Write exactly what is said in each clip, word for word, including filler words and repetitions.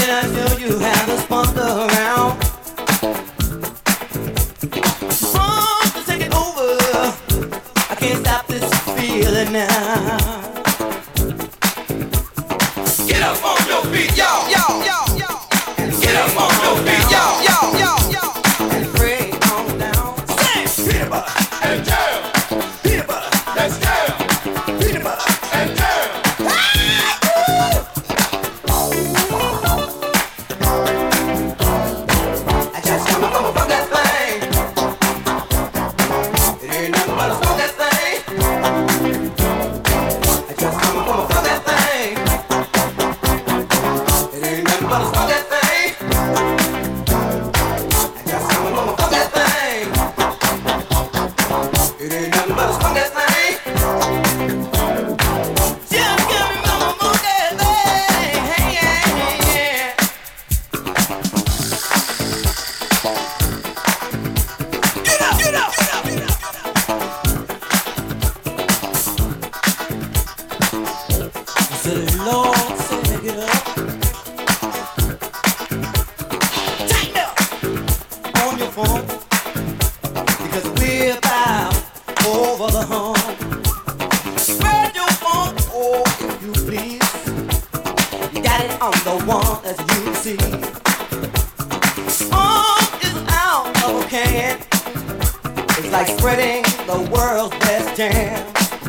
I show you how to spunk around? Funk is taking over. I can't stop this feeling now. Get up on your feet, yo, yo, yo, yo. Get up on your feet, yo, yo, yo, yo. And pray on down. Sing. Peanut butter and jam. Peanut butter, let's jam. Peanut butter and jam. I just come up, come up from that thing. It ain't nothing but a smoke that thing. I just come up, come up from that thing. It ain't nothing but a smoke that thing. I just come up, come up from that thing. It ain't nothing but a smoke that thing. Just give me mama, move that thing. Hey, yeah, yeah, yeah. Get up, get up, get up, get up. Say, Lord, say, get up. Tighten up on your phone, because we're about over the hump. Spread your phone, oh, if you please. You got it on the one, as you see. Funk is out of a can. It's like spreading the world's best jam.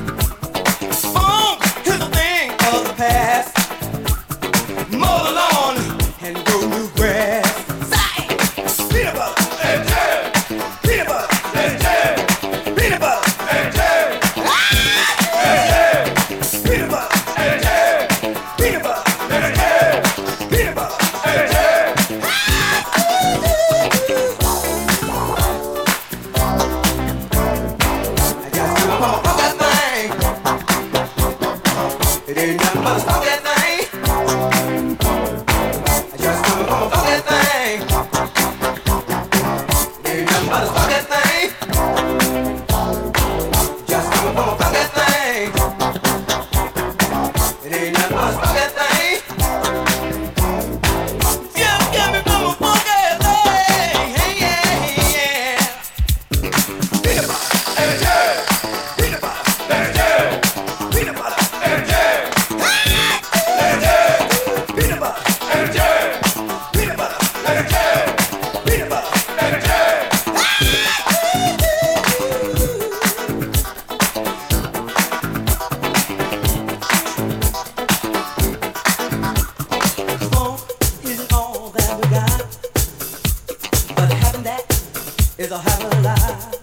Funk is a thing of the past. Mow the lawn and grow new grass. Say, peanut butter and jam. Peanut butter and jam. Peanut butter and jam. And jam. Peanut butter and jam. Peanut butter and jam. Peanut butter and jam. I just come up from that thing. It ain't nothing but a smoke that thing. I just come up from that thing. It ain't nothing but a smoke that thing. Just come up from that thing. It ain't nothing but a smoke that thing. Just give me from a funky thing. Hey, yeah, yeah. Peanut butter and jam. Peanut butter and jam. Peanut butter and jam. And jam. Peanut butter and jam. Peanut butter and jam. Peanut butter and jam. Funk isn't all that we got, but having that is a hell of a lot.